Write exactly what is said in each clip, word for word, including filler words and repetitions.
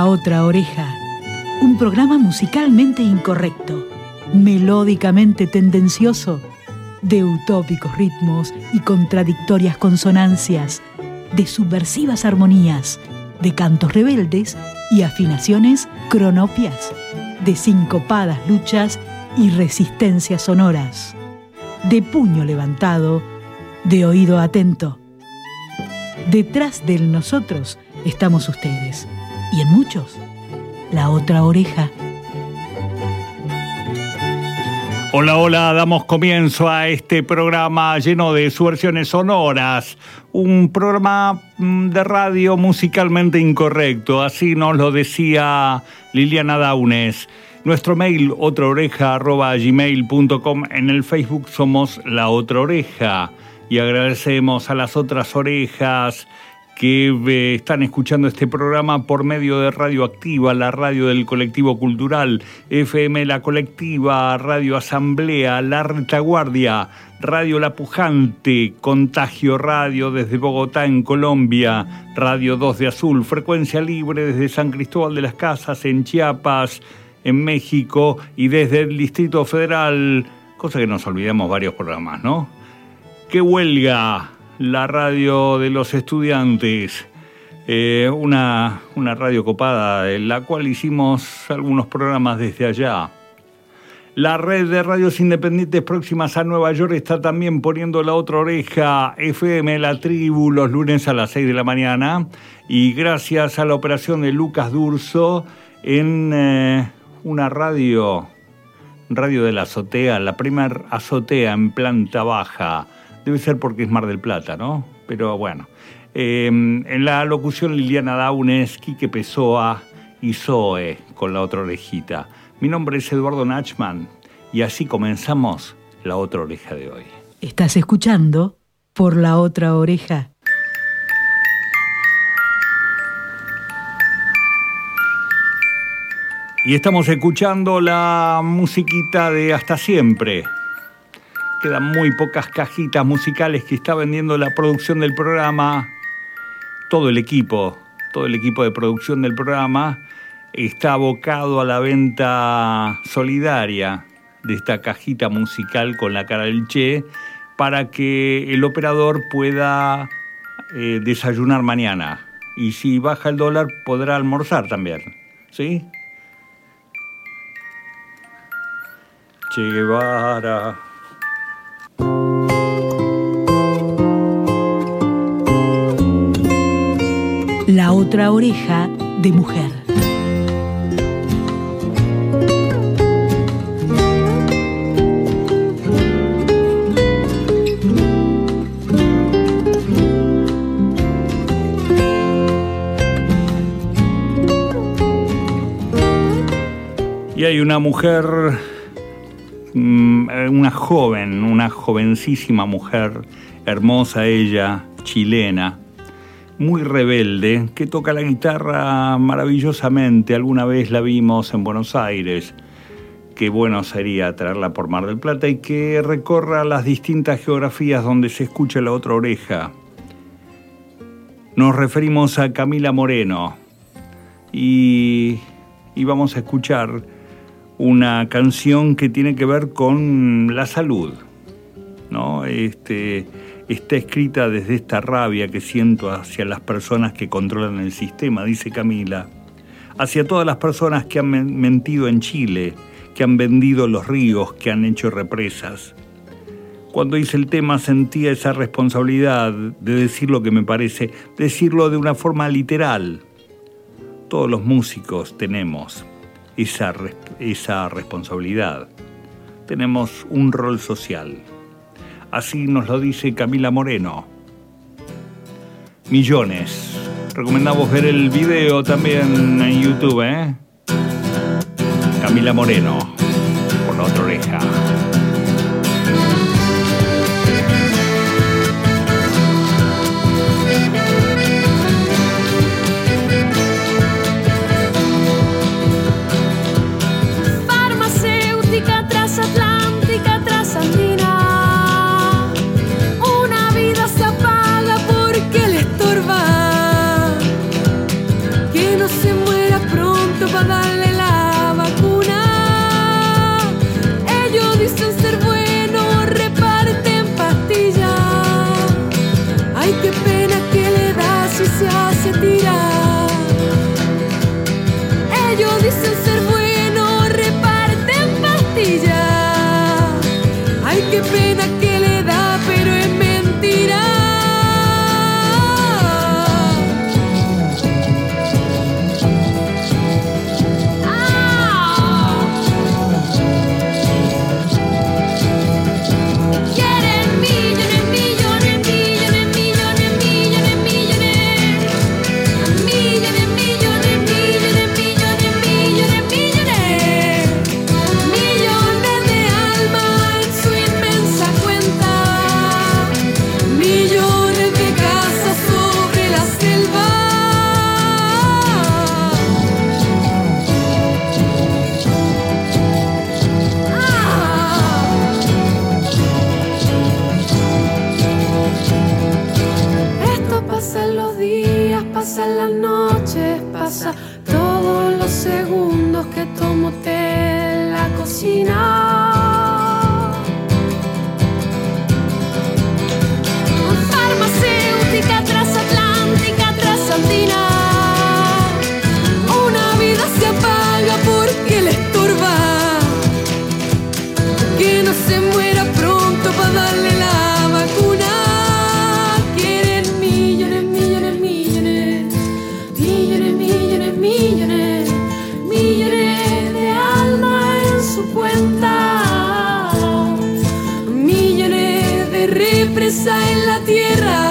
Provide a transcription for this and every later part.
Otra Oreja, un programa musicalmente incorrecto, melódicamente tendencioso, de utópicos ritmos y contradictorias consonancias, de subversivas armonías, de cantos rebeldes y afinaciones cronopias, de sincopadas luchas y resistencias sonoras, de puño levantado, de oído atento. Detrás del nosotros estamos ustedes, y en muchos, la otra oreja. Hola, hola, damos comienzo a este programa lleno de subversiones sonoras, un programa de radio musicalmente incorrecto, así nos lo decía Liliana Daunes. Nuestro mail, otraoreja arroba gmail punto com, en el Facebook somos La Otra Oreja, y agradecemos a las otras orejas que eh, están escuchando este programa por medio de Radio Activa, la radio del colectivo cultural, F M La Colectiva, Radio Asamblea, La Retaguardia, Radio La Pujante, Contagio Radio desde Bogotá en Colombia, Radio dos de Azul, Frecuencia Libre desde San Cristóbal de las Casas en Chiapas, en México, y desde el Distrito Federal, cosa que nos olvidamos varios programas, ¿no? ¡Qué huelga! La radio de los estudiantes, eh, una, una radio copada en la cual hicimos algunos programas desde allá. La red de radios independientes próximas a Nueva York está también poniendo La Otra Oreja, F M La Tribu, los lunes a las seis de la mañana, y gracias a la operación de Lucas Durso en eh, una radio, radio de la azotea, la primer azotea en planta baja. Debe ser porque es Mar del Plata, ¿no? Pero bueno. Eh, en la locución Liliana Daunes, Quique Pessoa y Zoe con La Otra Orejita. Mi nombre es Eduardo Nachman y así comenzamos La Otra Oreja de hoy. Estás escuchando por La Otra Oreja. Y estamos escuchando la musiquita de Hasta Siempre. Quedan muy pocas cajitas musicales que está vendiendo la producción del programa. Todo el equipo, todo el equipo de producción del programa está abocado a la venta solidaria de esta cajita musical con la cara del Che para que el operador pueda eh, desayunar mañana. Y si baja el dólar podrá almorzar también, ¿sí? Che Guevara. La Otra Oreja de Mujer. Y hay una mujer, una joven, una jovencísima mujer, hermosa ella, chilena, muy rebelde, que toca la guitarra maravillosamente. Alguna vez la vimos en Buenos Aires. Qué bueno sería traerla por Mar del Plata y que recorra las distintas geografías donde se escucha La Otra Oreja. Nos referimos a Camila Moreno y, y vamos a escuchar una canción que tiene que ver con la salud, ¿no? Este... Está escrita desde esta rabia que siento hacia las personas que controlan el sistema, dice Camila. Hacia todas las personas que han mentido en Chile, que han vendido los ríos, que han hecho represas. Cuando hice el tema sentía esa responsabilidad de decir lo que me parece, decirlo de una forma literal. Todos los músicos tenemos esa, esa responsabilidad. Tenemos un rol social. Así nos lo dice Camila Moreno. Millones. Recomendamos ver el video también en YouTube, ¿eh? Camila Moreno, por La Otra Oreja. Farmacéutica transatlántica, trasandina. Una vida se apaga porque le estorba. Que no se muera pronto. pasan las noches, pasa todos los segundos que tomo té en la cocina. Farmacéutica, transatlántica, transandina. Una vida se apaga porque le estorba. Que no se muera pronto para darle la vacuna. Quieren millones, millones, millones, millones, millones, millones, millones de alma en su cuenta, millones de represa en la tierra.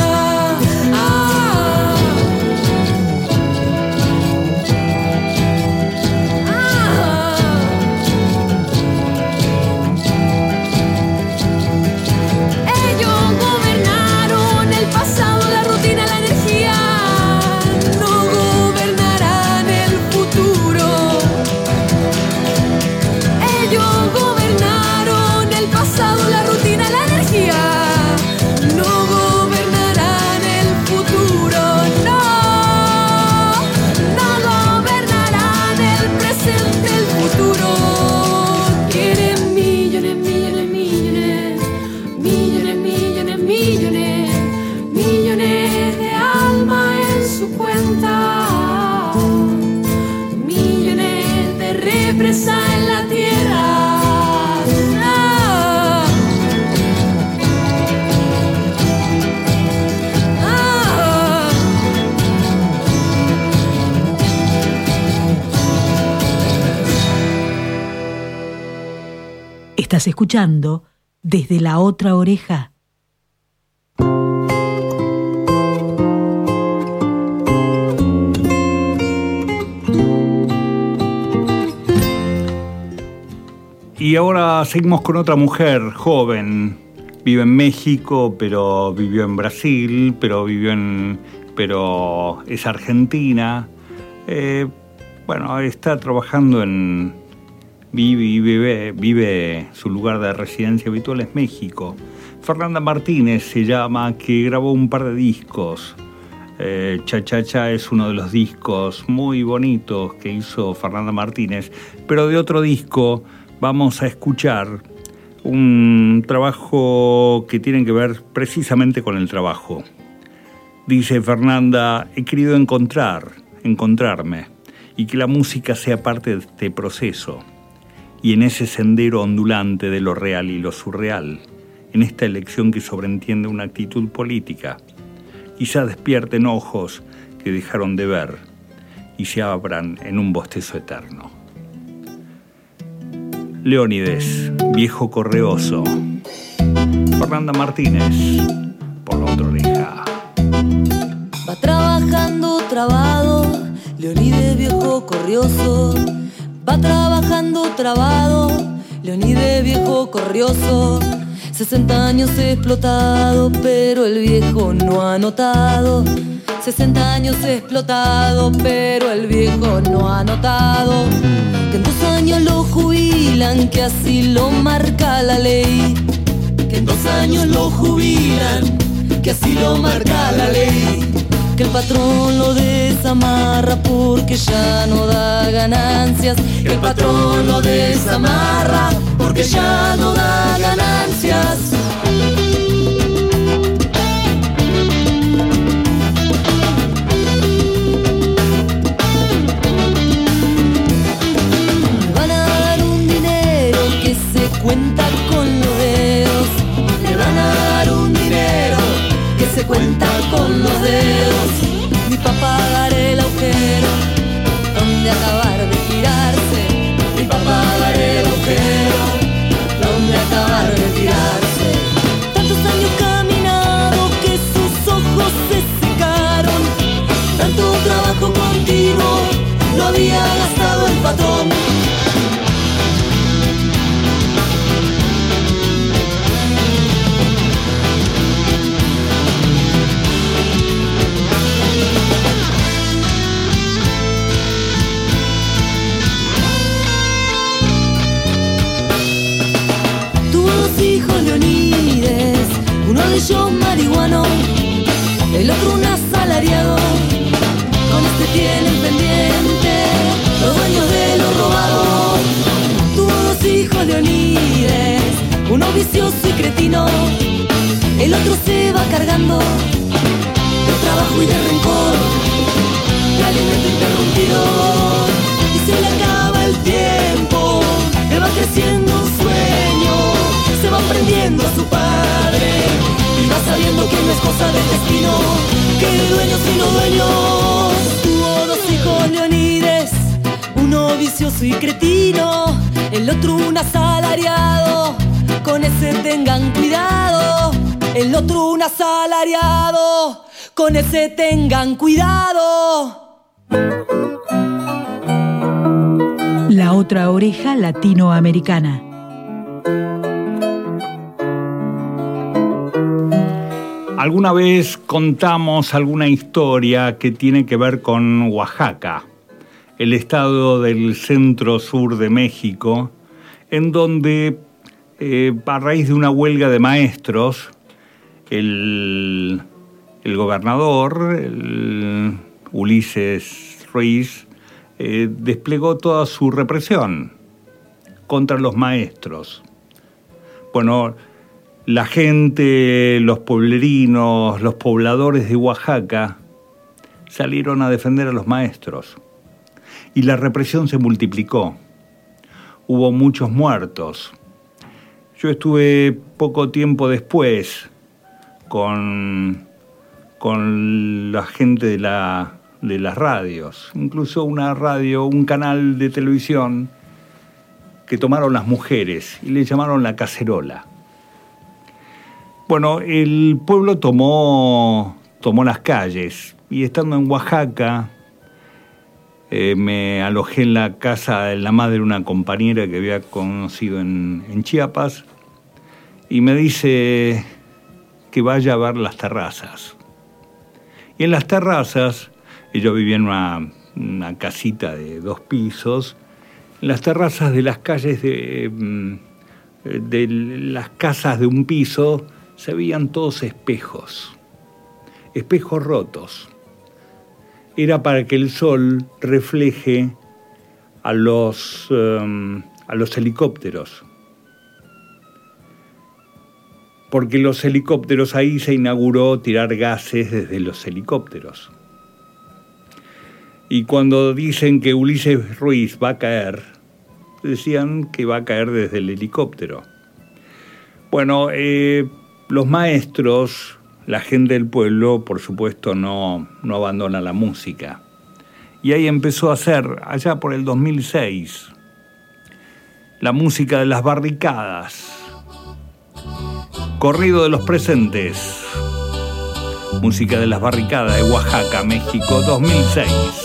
Estás escuchando Desde la Otra Oreja. Y ahora seguimos con otra mujer joven. Vive en México, pero vivió en Brasil, pero vivió en, pero es argentina. Eh, bueno, está trabajando en Vive, vive, vive, su lugar de residencia habitual es México. Fernanda Martínez se llama, que grabó un par de discos. Eh, Cha Cha Cha es uno de los discos muy bonitos que hizo Fernanda Martínez, pero de otro disco vamos a escuchar un trabajo que tiene que ver precisamente con el trabajo. Dice Fernanda: he querido encontrar, encontrarme, y que la música sea parte de este proceso. Y en ese sendero ondulante de lo real y lo surreal, en esta elección que sobreentiende una actitud política, quizá despierten ojos que dejaron de ver y se abran en un bostezo eterno. Leónides, viejo correoso. Fernanda Martínez, por la otra oreja. Va trabajando trabado, Leónides viejo corrioso. Va trabajando trabado, Leónides viejo corrioso. Sesenta años explotado, pero el viejo no ha notado. Sesenta años explotado, pero el viejo no ha notado que en dos años lo jubilan, que así lo marca la ley. Que en dos años lo jubilan, que así lo marca la ley. Que el patrón lo desamarra porque ya no da ganancias. Que el patrón lo desamarra porque ya no da ganancias. Le van a dar un dinero que se cuenta con los dedos. Le van a dar un dinero que se cuenta con los dedos. Ni pa' pagar el agujero donde acabar de tirarse. Ni pa' pagar el agujero donde acabar de tirarse. Tantos años caminado que sus ojos se secaron. Tanto trabajo continuo lo había gastado el patrón. Uno de ellos marihuano, el otro un asalariado, tienen pendiente los dueños de lo robado. Tuvo dos hijos Leonides, uno vicioso y cretino, el otro se va cargando de trabajo y de rencor, de alimento interrumpido, y se le acaba el tiempo. Él va creciendo un sueño, se va aprendiendo a su padre, y va sabiendo que no es cosa del destino, que de dueños y no dueños. Tuvo dos hijos Leonides, uno vicioso y cretino, el otro un asalariado, con ese tengan cuidado. El otro un asalariado, con ese tengan cuidado. La otra oreja latinoamericana. Alguna vez contamos alguna historia que tiene que ver con Oaxaca, el estado del centro-sur de México, en donde eh, a raíz de una huelga de maestros, el, el gobernador, el Ulises Ruiz, eh, desplegó toda su represión contra los maestros. Bueno, la gente, los pueblerinos, los pobladores de Oaxaca salieron a defender a los maestros y la represión se multiplicó. Hubo muchos muertos. Yo estuve poco tiempo después con, con la gente de, la, de las radios, incluso una radio, un canal de televisión que tomaron las mujeres y le llamaron La Cacerola. Bueno, el pueblo tomó, tomó las calles y estando en Oaxaca eh, me alojé en la casa de la madre de una compañera que había conocido en, en Chiapas y me dice que vaya a ver las terrazas. Y en las terrazas, yo vivía en una, una casita de dos pisos, en las terrazas de las calles de, de las casas de un piso se veían todos espejos, espejos rotos. Era para que el sol refleje a los, um, a los helicópteros. Porque los helicópteros, ahí se inauguró tirar gases desde los helicópteros. Y cuando dicen que Ulises Ruiz va a caer, decían que va a caer desde el helicóptero. Bueno, eh, los maestros, la gente del pueblo, por supuesto, no, no abandona la música. Y ahí empezó a hacer, allá por el dos mil seis, la música de las barricadas, corrido de los presentes, música de las barricadas de Oaxaca, México, dos mil seis.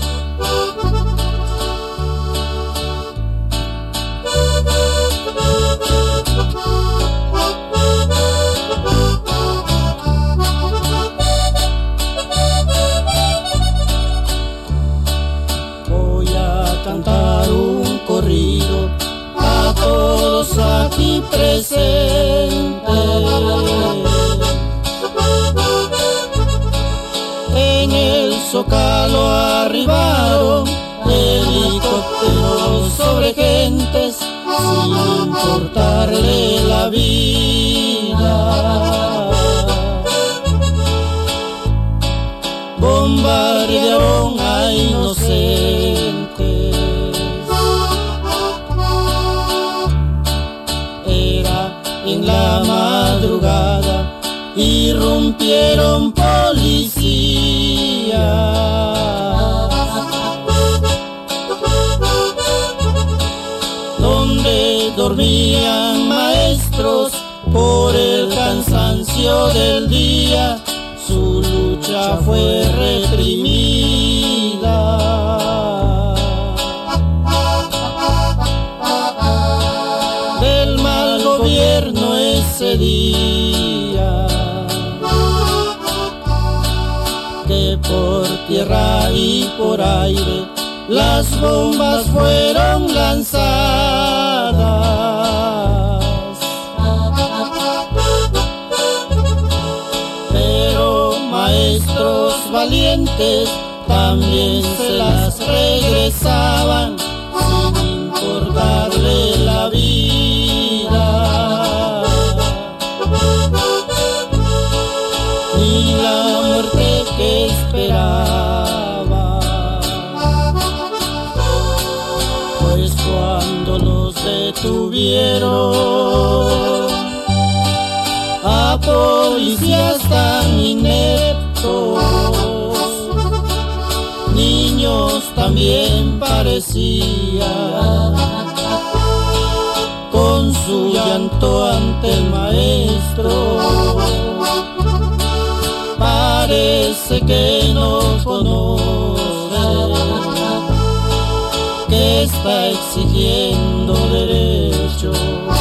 Aquí presente en el Zócalo arribaron helicópteros sobre gentes sin importarle la vida. Bombardearon a inocentes. En la madrugada irrumpieron policías, donde dormían maestros por el cansancio del día. Su lucha fue reprimida. Del mal gobierno ese día, que por tierra y por aire las bombas fueron lanzadas. Pero maestros valientes también se las regresaban sin importarle la vida, ni la muerte que esperaba. Pues cuando los detuvieron a policías tan ineptos, niños también parecían, con su llanto ante el maestro. Parece que no conoce que está exigiendo derechos.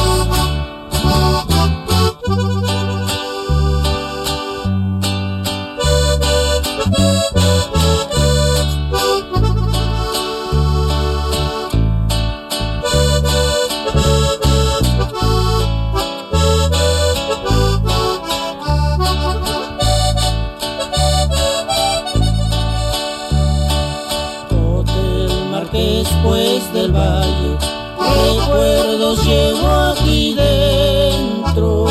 Después del valle, recuerdos llevo aquí dentro.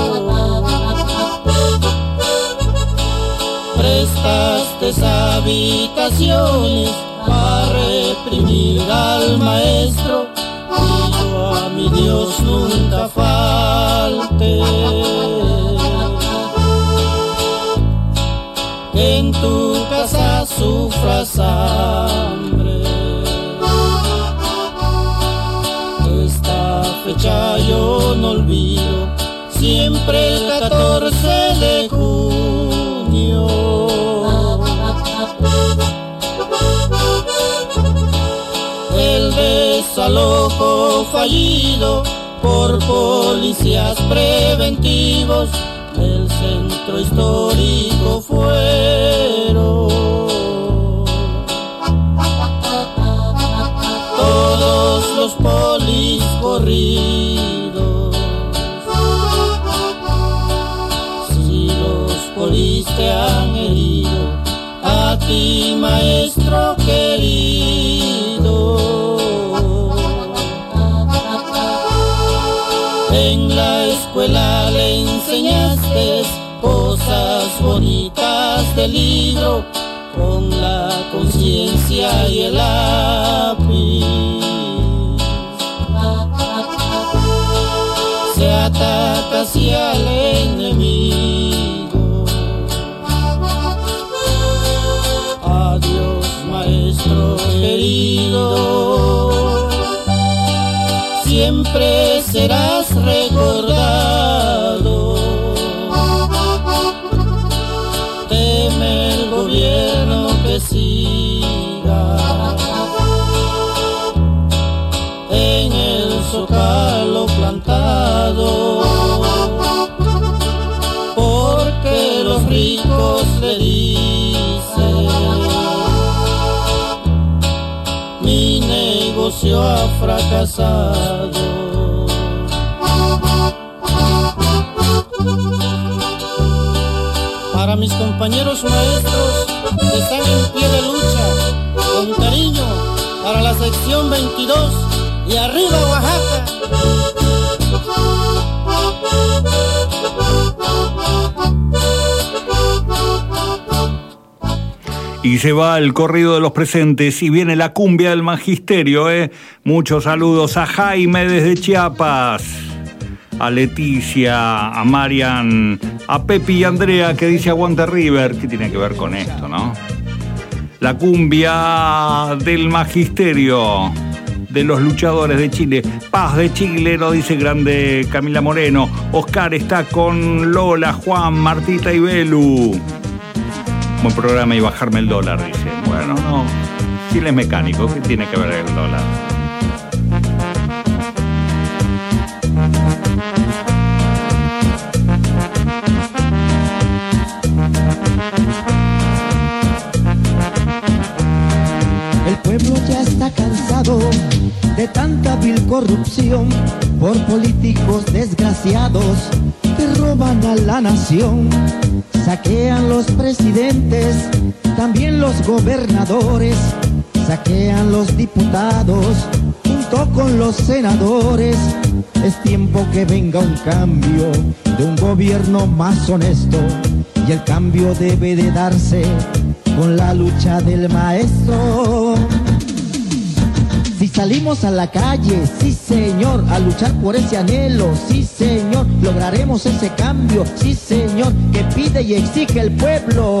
Prestaste habitaciones para reprimir al maestro, y yo a mi Dios nunca falte. Que en tu casa sufras hambre. Fecha yo no olvido, siempre el catorce de junio. El desalojo fallido por policías preventivos del centro histórico fueron. Todos los polis corridos, si los polis te han herido, a ti maestro querido, en la escuela le enseñaste cosas bonitas del libro, con la conciencia y el lápiz. Se ataca hacia el enemigo. Adiós, maestro querido, siempre serás recordado. Teme el gobierno que siga en el zócalo plantado, porque los ricos le dicen mi negocio ha fracasado. Para mis compañeros maestros que están en pie de lucha, con cariño para la sección veintidós y arriba Oaxaca. Y se va el corrido de los presentes y viene la cumbia del magisterio, ¿eh? Muchos saludos a Jaime desde Chiapas, a Leticia, a Marian, a Pepi y Andrea que dice aguanta River. ¿Qué tiene que ver con esto, no? La cumbia del magisterio de los luchadores de Chile. Paz de Chile, lo dice grande Camila Moreno. Oscar está con Lola, Juan, Martita y Belu. Buen programa y bajarme el dólar, dice. Bueno, no. Chile es mecánico, ¿qué tiene que ver el dólar? El pueblo ya está cansado de tanta vil corrupción por políticos desgraciados que roban a la nación. Saquean los presidentes, también los gobernadores. Saquean los diputados, junto con los senadores. Es tiempo que venga un cambio, de un gobierno más honesto. Y el cambio debe de darse con la lucha del maestro. Si salimos a la calle, sí señor, a luchar por ese anhelo, sí señor, lograremos ese cambio, sí señor, que pide y exige el pueblo.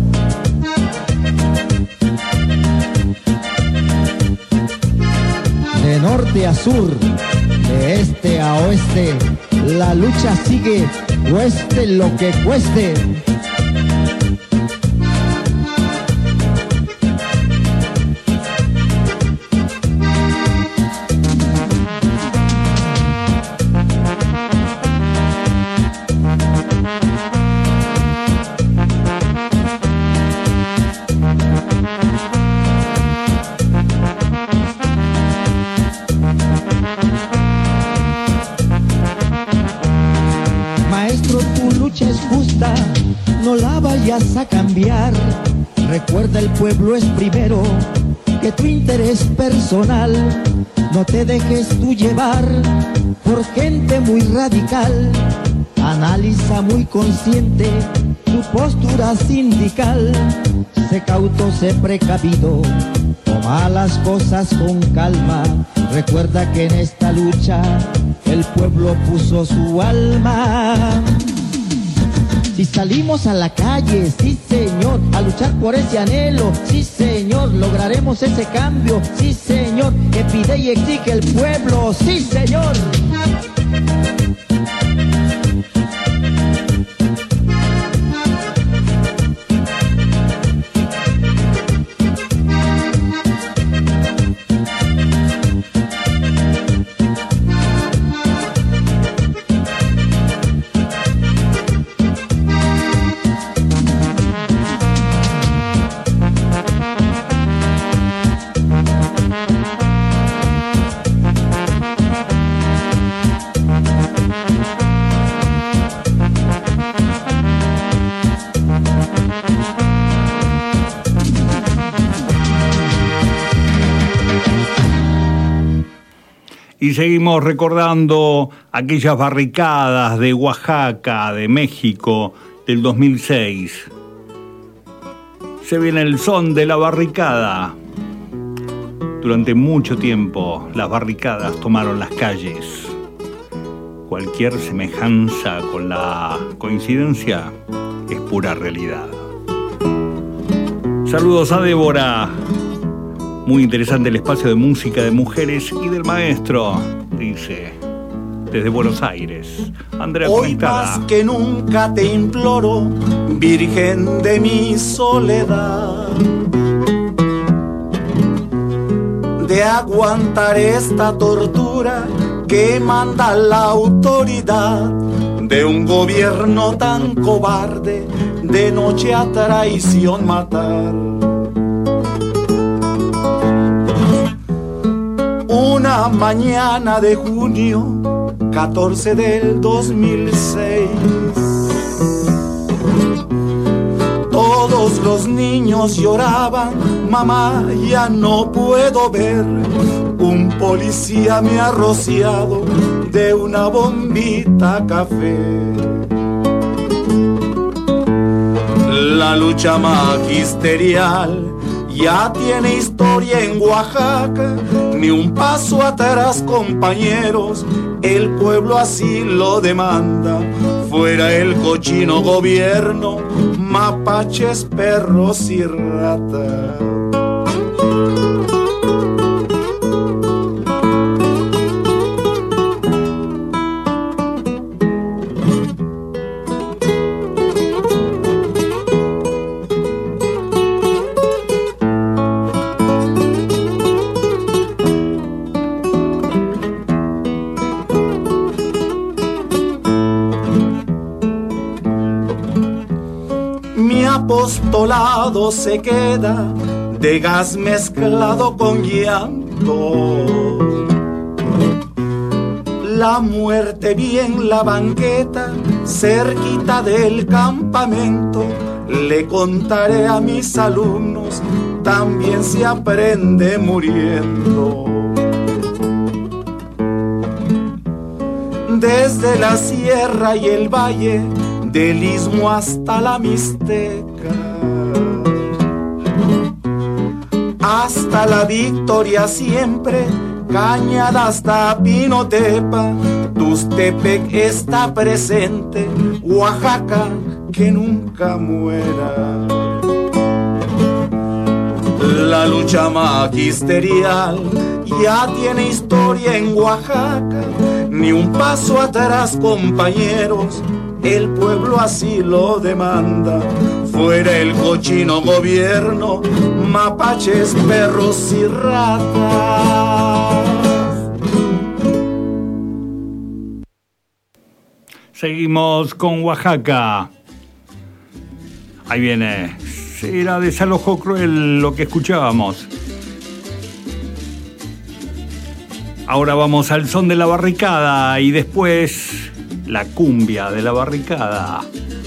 De norte a sur, de este a oeste, la lucha sigue, cueste lo que cueste. No la vayas a cambiar. Recuerda, el pueblo es primero que tu interés personal. No te dejes tú llevar por gente muy radical. Analiza muy consciente tu postura sindical. Sé cauto, sé precavido, toma las cosas con calma. Recuerda que en esta lucha el pueblo puso su alma. Si salimos a la calle, sí señor, a luchar por ese anhelo, sí señor, lograremos ese cambio, sí señor, que pide y exige el pueblo, sí señor. Y seguimos recordando aquellas barricadas de Oaxaca, de México, del dos mil seis. Se viene el son de la barricada. Durante mucho tiempo las barricadas tomaron las calles. Cualquier semejanza con la coincidencia es pura realidad. Saludos a Débora. Muy interesante el espacio de música de mujeres y del maestro, dice, desde Buenos Aires. Andrea Hoy conectada. más que nunca te imploro, Virgen de mi soledad, de aguantar esta tortura que manda la autoridad de un gobierno tan cobarde, de noche a traición matar. Una mañana de junio, catorce del dos mil seis, todos los niños lloraban, mamá, ya no puedo ver. Un policía me ha rociado de una bombita café. La lucha magisterial ya tiene historia en Oaxaca, ni un paso atrás, compañeros, el pueblo así lo demanda. Fuera el cochino gobierno, mapaches, perros y ratas. Apostolado se queda de gas mezclado con llanto. La muerte vi en la banqueta, cerquita del campamento. Le contaré a mis alumnos, también se aprende muriendo. Desde la sierra y el valle, del istmo hasta la Mixteca, hasta la Victoria siempre, Cañada hasta Pinotepa, Tustepec está presente, Oaxaca que nunca muera. La lucha magisterial ya tiene historia en Oaxaca, ni un paso atrás, compañeros, el pueblo así lo demanda. Fuera el cochino gobierno, mapaches, perros y ratas. Seguimos con Oaxaca. Ahí viene. Era Desalojo Cruel lo que escuchábamos. Ahora vamos al son de la barricada y después la cumbia de la barricada.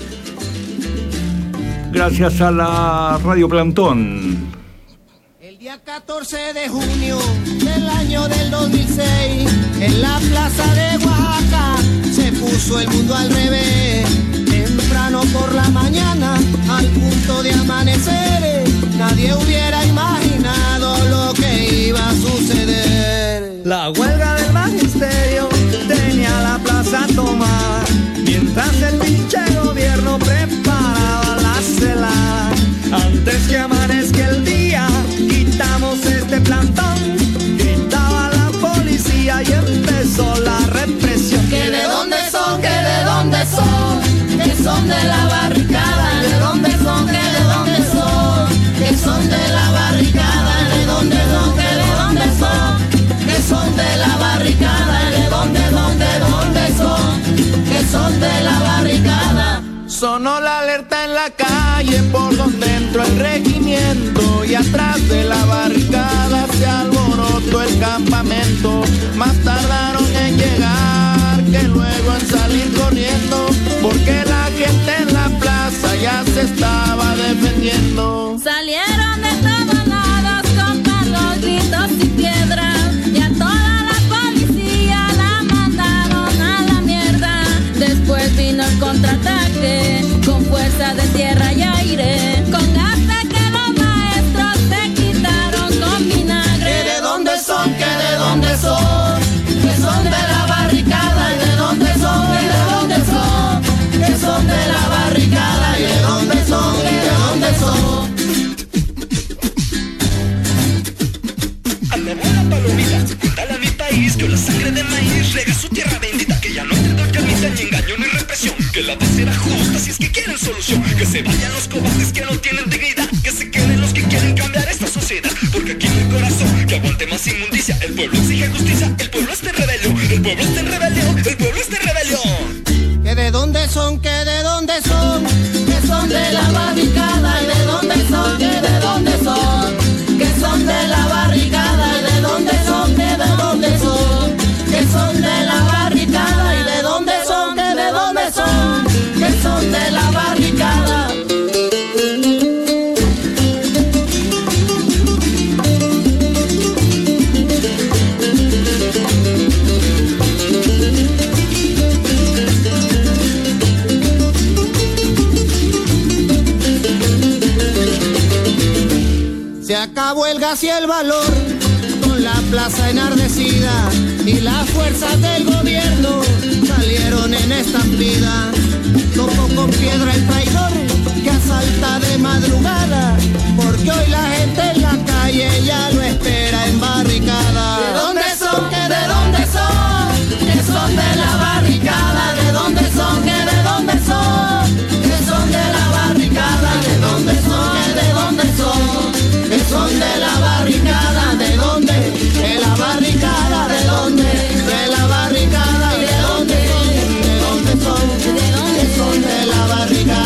Gracias a la Radio Plantón. El día catorce de junio del año del dos mil seis, en la plaza de Oaxaca se puso el mundo al revés. Temprano por la mañana, al punto de amanecer, nadie hubiera imaginado lo que iba a suceder. La huelga del magisterio tenía la plaza a tomar, mientras el pinche gobierno preparaba la celada. Antes que amanezca el día, quitamos este plantón, gritaba la policía y empezó la represión. ¿Que de dónde son? ¿Que de dónde son? Que son de la barricada. ¿De dónde son? ¿Que de dónde son? Que son de la barricada. ¿De dónde son? ¿Que de dónde son? Que son de la barricada. ¿De dónde, dónde, dónde son? Que son de la barricada. Sonó la alerta en la calle por donde entró el regimiento, y atrás de la barricada se alborotó el campamento. Más tardaron en llegar que luego en salir corriendo, porque la gente en la plaza ya se estaba defendiendo. Salieron de todos lados con palos, gritos y piedras, y a toda la policía la mandaron a la mierda. Después vino el contraataque con fuerza de tierra y aire, con gas de que los maestros se quitaron con vinagre. ¿Que de dónde son? ¿Que de dónde son? Que son de la barricada. ¿Y de dónde son? ¿Y de dónde son? Que son de la barricada. ¿Y de dónde son? ¿Y de dónde son? Anda buena palomita, cuéntale a mi país que la sangre de maíz rega su tierra bendita, que ya no te doy camita ni engaño ni represión, que la de será justa si es que quieren solución, que se vayan los cobardes que no tienen dignidad, que se queden los que quieren cambiar esta sociedad, porque aquí no hay corazón que aguante más inmundicia. El pueblo exige justicia, el pueblo está en rebelión, el pueblo está en rebelión, el pueblo está en rebelión. ¿Que de dónde son? ¿Que de dónde son? Que son de la barricada. ¿Y de dónde son? ¿Que de dónde son? Que son de la barricada. ¿Y de dónde son? ¿Que de dónde son? Que son de la barricada. ¿Y de dónde son? ¿Que de dónde son? Que son de la barricada. Se acabó el gas y el valor, con la plaza enardecida, y las fuerzas del gobierno salieron en estampida. Tocó con piedra el traidor que asalta de madrugada, porque hoy la gente en la calle ya lo espera en barricada. ¿De dónde son? ¿Que de dónde son? Que son de la barricada. ¿De dónde son? ¿Que de dónde son? Que son de la barricada. ¿De dónde son? ¿Que de dónde son? Que son de la barricada. ¿De dónde? De la barricada. ¿De dónde? De la barricada. ¿Y de dónde? ¿De dónde son? ¿De dónde? Que son de la barricada.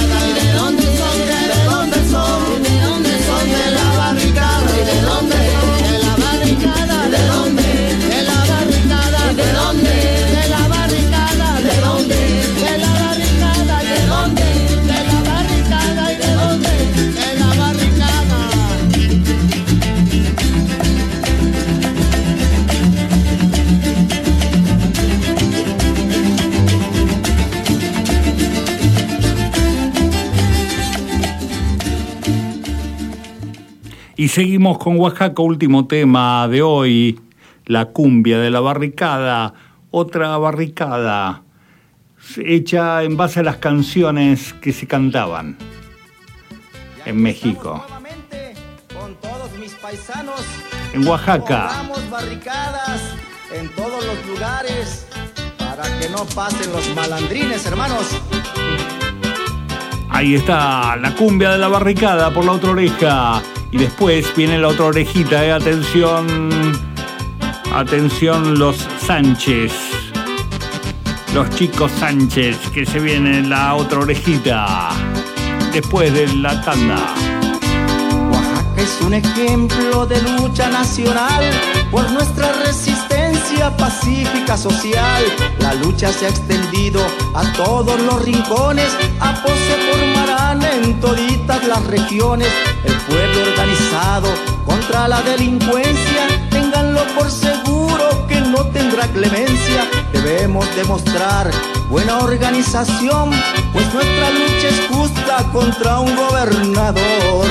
Y seguimos con Oaxaca, último tema de hoy, la cumbia de la barricada, otra barricada hecha en base a las canciones que se cantaban en México. Con todos mis paisanos, en Oaxaca. Pongamos barricadas en todos los lugares para que no pasen los malandrines, hermanos. Ahí está la cumbia de la barricada por la otra oreja. Y después viene la otra orejita, eh. Atención, atención los Sánchez. Los chicos Sánchez que se vienen la otra orejita. Después de la tanda. Oaxaca es un ejemplo de lucha nacional por nuestra resistencia pacífica social. La lucha se ha extendido a todos los rincones, a se formarán en toditas las regiones. El pueblo organizado contra la delincuencia, ténganlo por seguro que no tendrá clemencia. Debemos demostrar buena organización, pues nuestra lucha es justa contra un gobernador.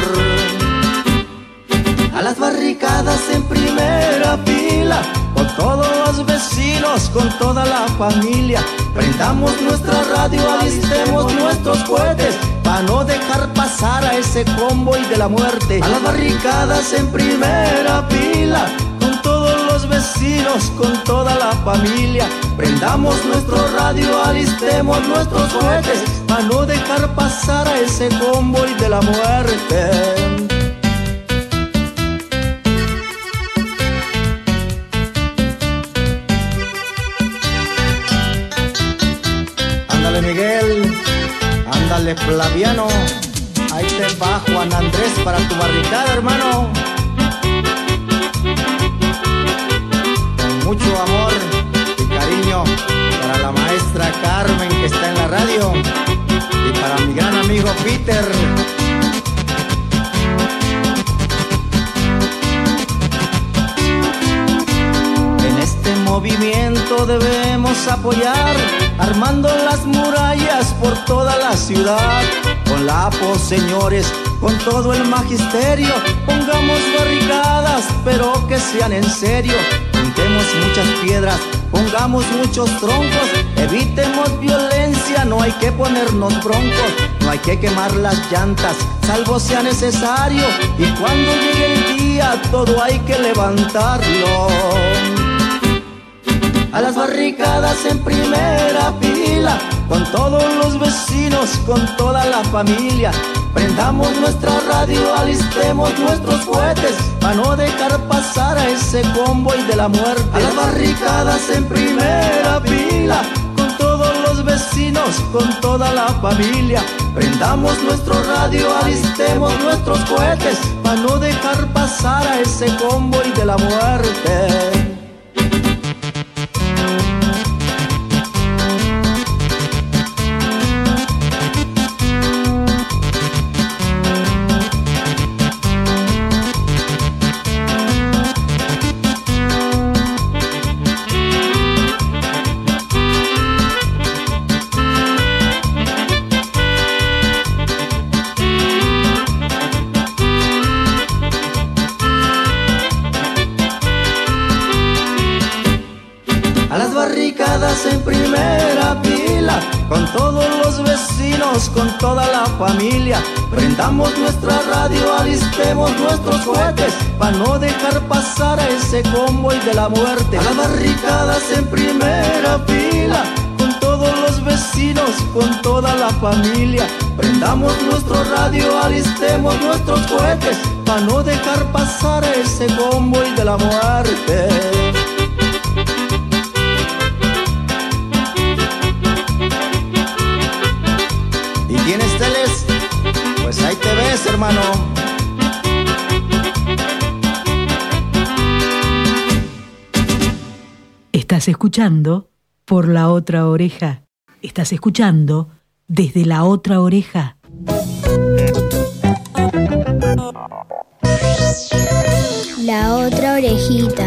A las barricadas en primera fila, con todos los vecinos, con toda la familia. Prendamos nuestra radio, alistemos nuestros cohetes, para no dejar pasar a ese convoy de la muerte. A las barricadas en primera fila, con todos los vecinos, con toda la familia. Prendamos nuestro radio, alistemos nuestros cohetes, para no dejar pasar a ese convoy de la muerte. Ándale Miguel, ándale Flaviano, ahí te va Juan Andrés para tu barricada, hermano. Con mucho amor y cariño para la maestra Carmen que está en la radio y para mi gran amigo Peter. En este movimiento debemos apoyar, armando las murallas por toda la ciudad. Con la APO, señores, con todo el magisterio, pongamos barricadas, pero que sean en serio. Juntemos muchas piedras, pongamos muchos troncos, evitemos violencia, no hay que ponernos broncos, no hay que quemar las llantas, salvo sea necesario, y cuando llegue el día todo hay que levantarlo. A las barricadas en primera fila, con todos los vecinos, con toda la familia. Prendamos nuestra radio, alistemos nuestros cohetes, para no dejar pasar a ese convoy de la muerte. A las barricadas en primera fila, con todos los vecinos, con toda la familia. Prendamos nuestro radio, alistemos nuestros cohetes, para no dejar pasar a ese convoy de la muerte. En primera fila, con todos los vecinos, con toda la familia. Prendamos nuestra radio, alistemos nuestros cohetes, para no dejar pasar a ese convoy de la muerte. A las barricadas en primera fila, con todos los vecinos, con toda la familia. Prendamos nuestro radio, alistemos nuestros cohetes, para no dejar pasar a ese convoy de la muerte. ¿Tienes teles? Pues ahí te ves, hermano. Estás escuchando por la otra oreja. Estás escuchando desde la otra oreja. La otra orejita.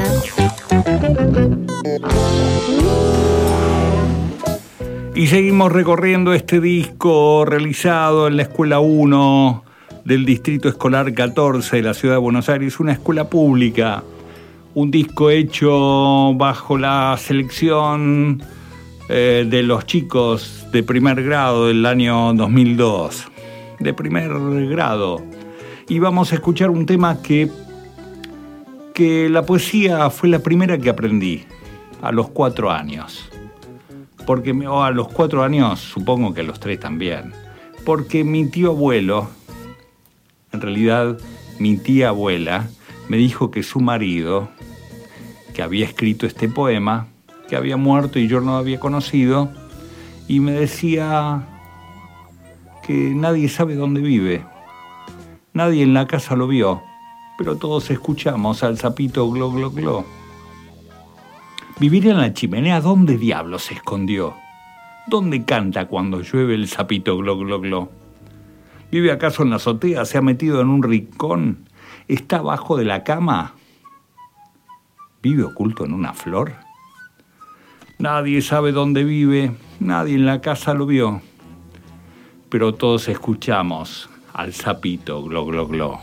Y seguimos recorriendo este disco realizado en la Escuela uno del Distrito Escolar catorce de la Ciudad de Buenos Aires, una escuela pública. Un disco hecho bajo la selección eh, de los chicos de primer grado del año dos mil dos. De primer grado. Y vamos a escuchar un tema que, que la poesía fue la primera que aprendí a los cuatro años. Porque o a los cuatro años, supongo que a los tres también. Porque mi tío abuelo, en realidad mi tía abuela, me dijo que su marido, que había escrito este poema, que había muerto y yo no lo había conocido, y me decía que nadie sabe dónde vive. Nadie en la casa lo vio, pero todos escuchamos al sapito glo glo glo. Vivir en la chimenea, ¿dónde diablos se escondió? ¿Dónde canta cuando llueve el sapito glo glo glo? ¿Vive acaso en la azotea? ¿Se ha metido en un rincón? ¿Está abajo de la cama? ¿Vive oculto en una flor? Nadie sabe dónde vive, nadie en la casa lo vio, pero todos escuchamos al sapito glo glo glo.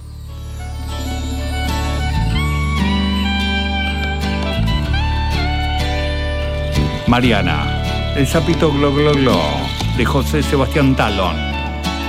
Mariana, el sapito glo glo glo, de José Sebastián Talón.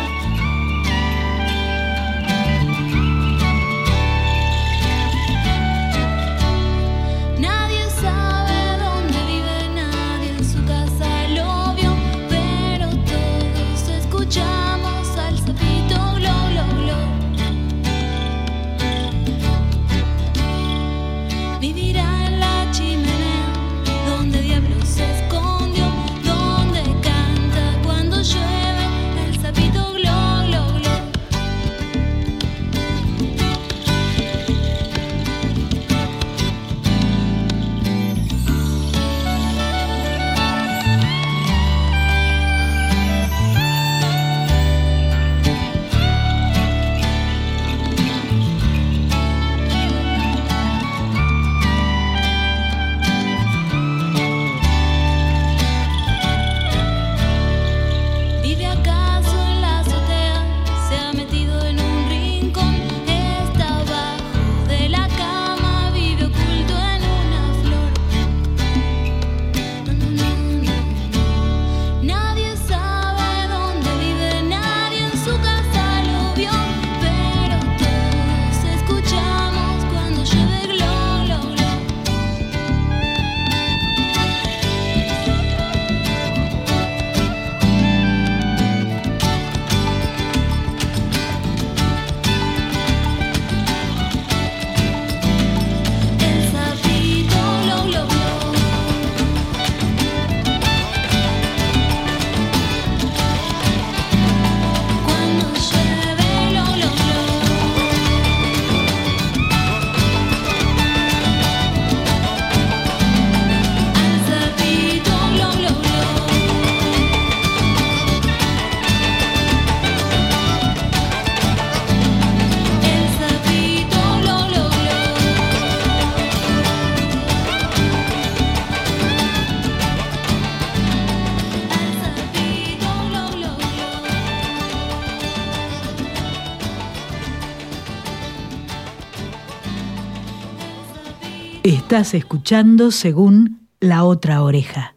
Estás escuchando Según la Otra Oreja.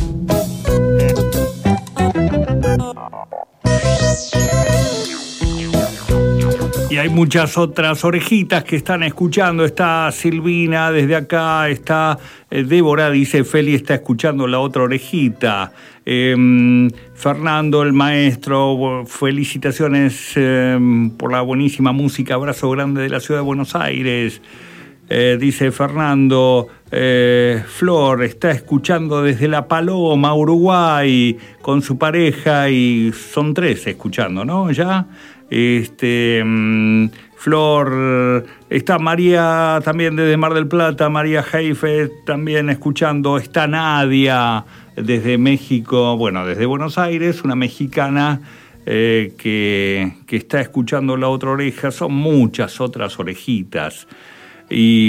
Y hay muchas otras orejitas que están escuchando. Está Silvina desde acá, está eh, Débora, dice Feli, está escuchando la otra orejita. Eh, Fernando, el maestro, felicitaciones eh, por la buenísima música. Abrazo grande de la ciudad de Buenos Aires. Eh, dice Fernando, eh, Flor está escuchando desde La Paloma, Uruguay, con su pareja, y son tres escuchando, ¿no? Ya. Este, um, Flor, está María también desde Mar del Plata, María Heife también escuchando, está Nadia desde México, bueno, desde Buenos Aires, una mexicana eh, que, que está escuchando La Otra Oreja. Son muchas otras orejitas. Y,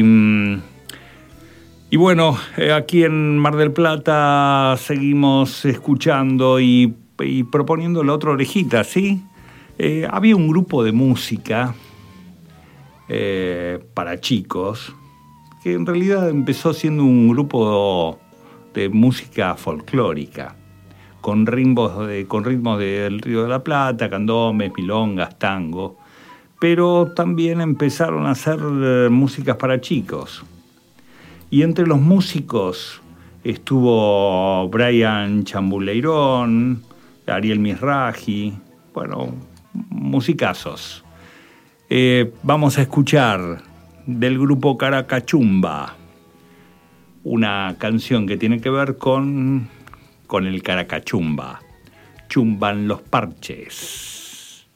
y bueno, eh, aquí en Mar del Plata seguimos escuchando y, y proponiendo La Otra Orejita, ¿sí? Eh, había un grupo de música eh, para chicos que en realidad empezó siendo un grupo de música folclórica, con ritmos, de, con ritmos del Río de la Plata, candombe, milongas, tango, pero también empezaron a hacer eh, músicas para chicos. Y entre los músicos estuvo Brian Chambuleirón, Ariel Mizrahi, bueno, musicazos. Eh, vamos a escuchar del grupo Caracachumba una canción que tiene que ver con, con el Caracachumba. Chumban los parches.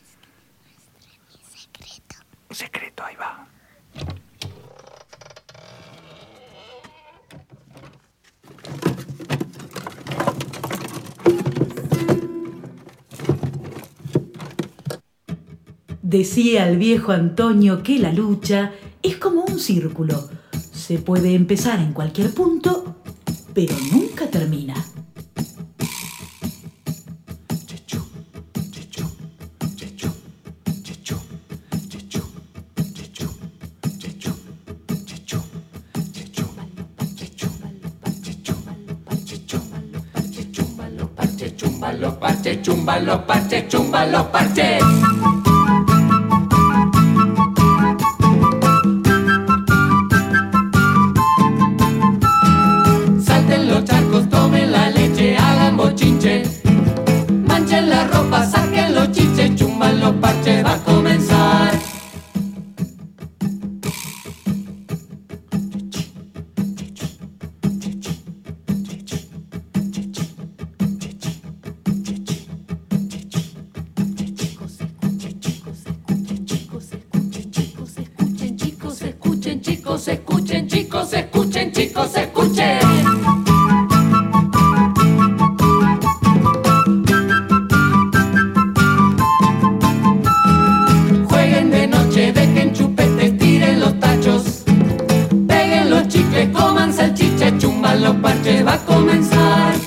Secreto. Secreto, ahí va. Decía el viejo Antonio que la lucha es como un círculo. Se puede empezar en cualquier punto, pero nunca termina. Chumba los parches, chumba los parches, chumba los parches. Salten los charcos, tomen la leche, hagan bochinche. Manchen la ropa, saquen los chiches, chumban los parches, va a comenzar. Escuchen, chicos, escuchen, chicos, escuchen. Jueguen de noche, dejen chupetes, tiren los tachos. Peguen los chicles, coman salchicha, chumban los parches, va a comenzar.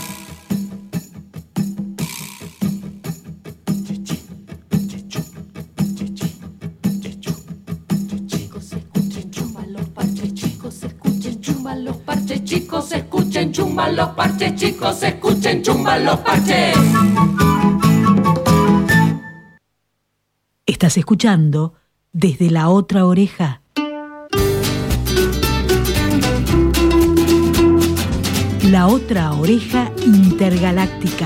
Chicos, escuchen, chumban los parches, chicos, escuchen, chumban los parches. Estás escuchando desde la otra oreja. La otra oreja intergaláctica.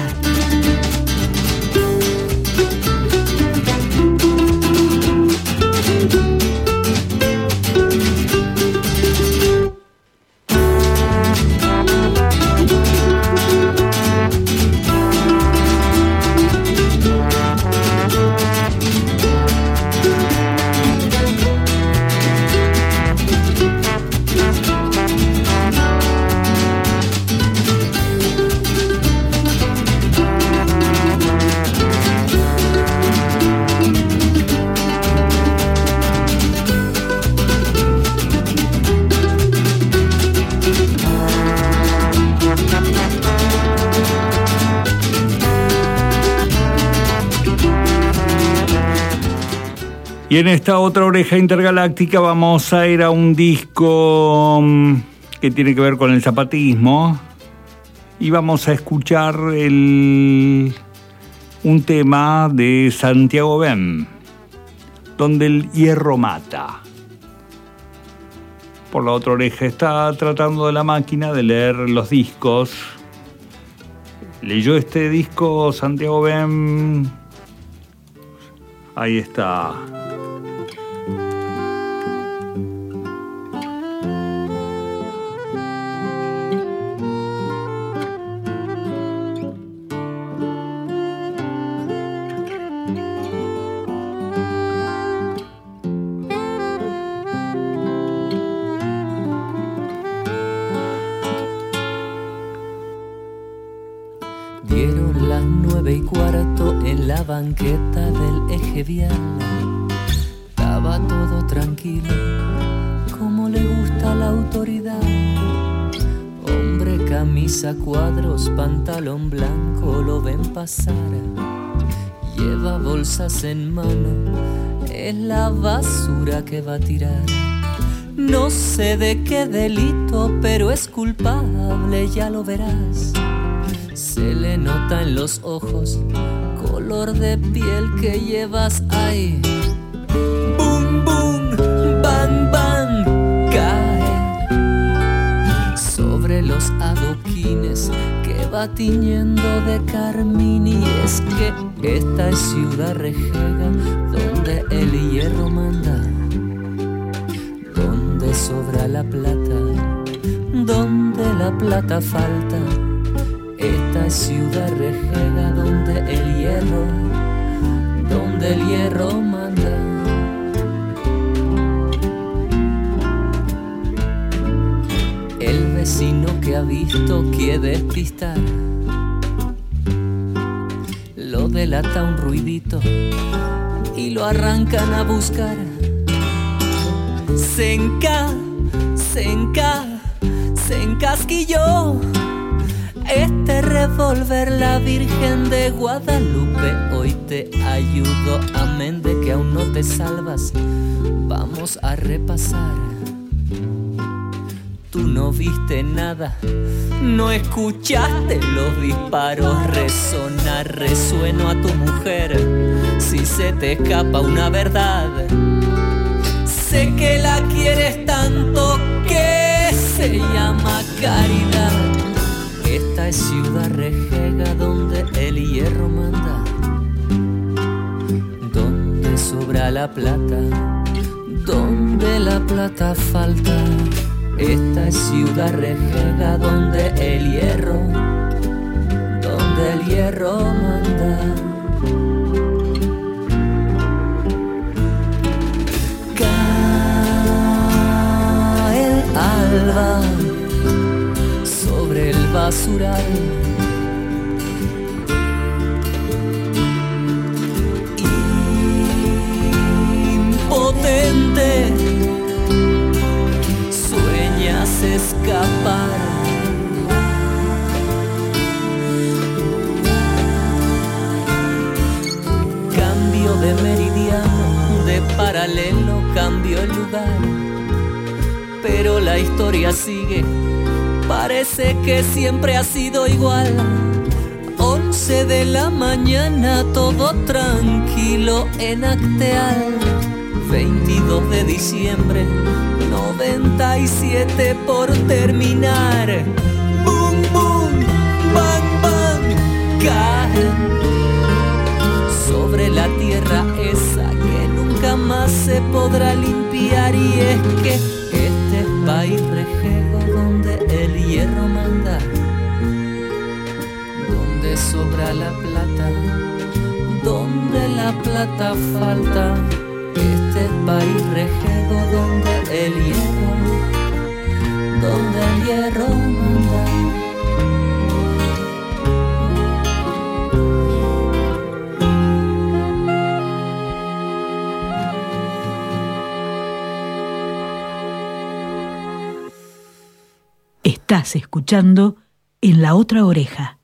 Y en esta otra oreja intergaláctica vamos a ir a un disco que tiene que ver con el zapatismo y vamos a escuchar el, un tema de Santiago Ben, donde el hierro mata. Por la otra oreja está tratando de la máquina de leer los discos. Leyó este disco Santiago Ben. Ahí está. Dieron las nueve y cuarto en la banqueta del eje vial. Estaba todo tranquilo, como le gusta a la autoridad. Hombre, camisa, cuadros, pantalón blanco, lo ven pasar. Y lleva bolsas en mano, es la basura que va a tirar. No sé de qué delito, pero es culpable, ya lo verás. Se le nota en los ojos, color de piel que llevas ahí. Boom, boom, bang, bang, cae sobre los adoquines que va tiñendo de carmín. Y es que esta es Ciudad Rejega, donde el hierro manda, donde sobra la plata, donde la plata falta. Esta es Ciudad Rejega, donde el hierro, donde el hierro manda. El vecino que ha visto quiere despistar, lo delata un ruidito y lo arrancan a buscar. Se enca, se enca, se encasquilló este revólver, la Virgen de Guadalupe hoy te ayudo, amén de que aún no te salvas. Vamos a repasar. Tú no viste nada, no escuchaste los disparos resonar. Resueno a tu mujer si se te escapa una verdad. Sé que la quieres tanto que se llama caridad. Esta es Ciudad Rejega, donde el hierro manda, donde sobra la plata, donde la plata falta. Esta es Ciudad Rejega, donde el hierro, donde el hierro manda. Cae el alba sobre el basural, impotente sueñas escapar. Cambio de meridiano, de paralelo, cambio el lugar, pero la historia sigue. Parece que siempre ha sido igual. Once de la mañana, todo tranquilo en Acteal. veintidós de diciembre, noventa y siete por terminar. Boom, boom, bang, bang, caen sobre la tierra esa que nunca más se podrá limpiar. Y es que este es país rejego, donde el hierro manda, donde sobra la plata, donde la plata falta. Este es país rejego, donde el hierro, donde el hierro manda. Estás escuchando En la Otra Oreja.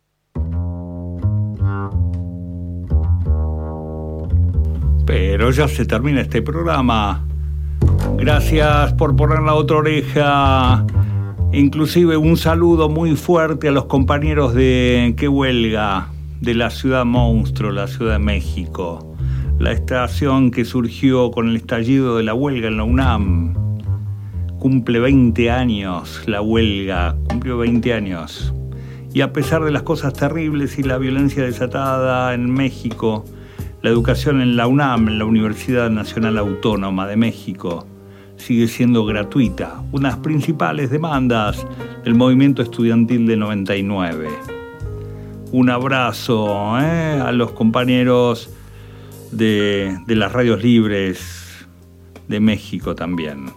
Pero ya se termina este programa. Gracias por poner la otra oreja. Inclusive un saludo muy fuerte a los compañeros de Qué Huelga, de la Ciudad Monstruo, la Ciudad de México. La estación que surgió con el estallido de la huelga en la UNAM. Cumple veinte años la huelga, cumplió veinte años. Y a pesar de las cosas terribles y la violencia desatada en México, la educación en la UNAM, en la Universidad Nacional Autónoma de México, sigue siendo gratuita, unas principales demandas del movimiento estudiantil de noventa y nueve. Un abrazo ¿eh? a los compañeros de, de las radios libres de México también.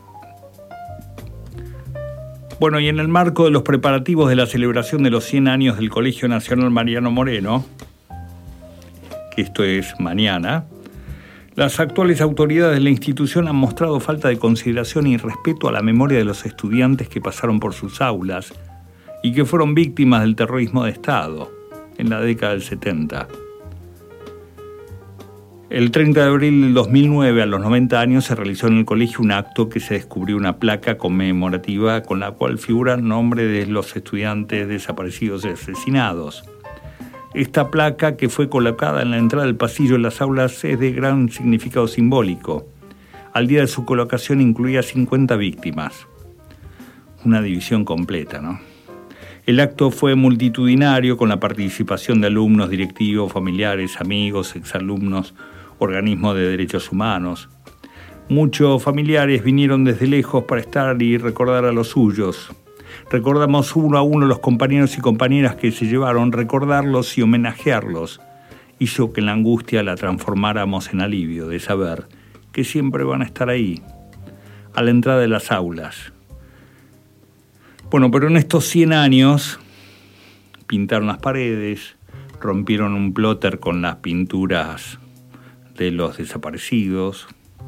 Bueno, y en el marco de los preparativos de la celebración de los cien años del Colegio Nacional Mariano Moreno, que esto es mañana, las actuales autoridades de la institución han mostrado falta de consideración y respeto a la memoria de los estudiantes que pasaron por sus aulas y que fueron víctimas del terrorismo de Estado en la década del setenta. El treinta de abril del dos mil nueve, a los noventa años, se realizó en el colegio un acto que se descubrió una placa conmemorativa con la cual figura el nombre de los estudiantes desaparecidos y asesinados. Esta placa, que fue colocada en la entrada del pasillo de las aulas, es de gran significado simbólico. Al día de su colocación incluía cincuenta víctimas. Una división completa, ¿no? El acto fue multitudinario, con la participación de alumnos, directivos, familiares, amigos, exalumnos, organismos de derechos humanos. Muchos familiares vinieron desde lejos para estar y recordar a los suyos. Recordamos uno a uno los compañeros y compañeras que se llevaron. Recordarlos y homenajearlos hizo que la angustia la transformáramos en alivio de saber que siempre van a estar ahí, a la entrada de las aulas. Bueno, pero en estos cien años pintaron las paredes, rompieron un plotter con las pinturas de los desaparecidos,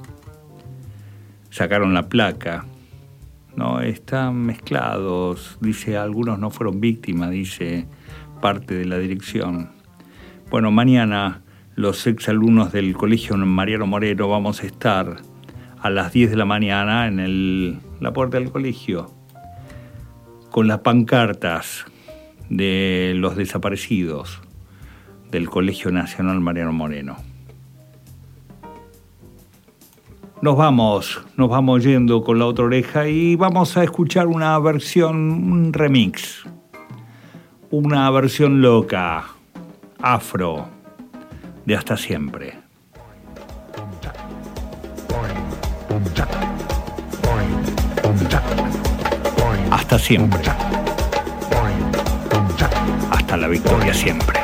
sacaron la placa, ¿no? Están mezclados, dice, algunos no fueron víctimas, dice parte de la dirección. Bueno, mañana los exalumnos del colegio Mariano Moreno vamos a estar a las diez de la mañana en el, la puerta del colegio con las pancartas de los desaparecidos del Colegio Nacional Mariano Moreno. Nos vamos, nos vamos yendo con la otra oreja y vamos a escuchar una versión, un remix, una versión loca, afro, de Hasta Siempre. Hasta siempre. Hasta la victoria siempre.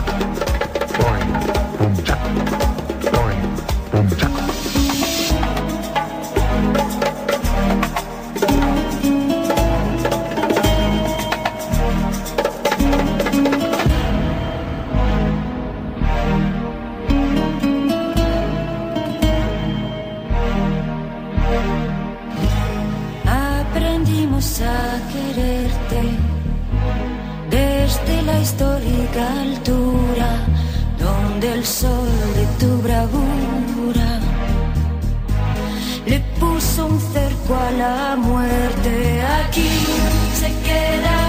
Altura, donde el sol de tu bravura le puso un cerco a la muerte. Aquí se queda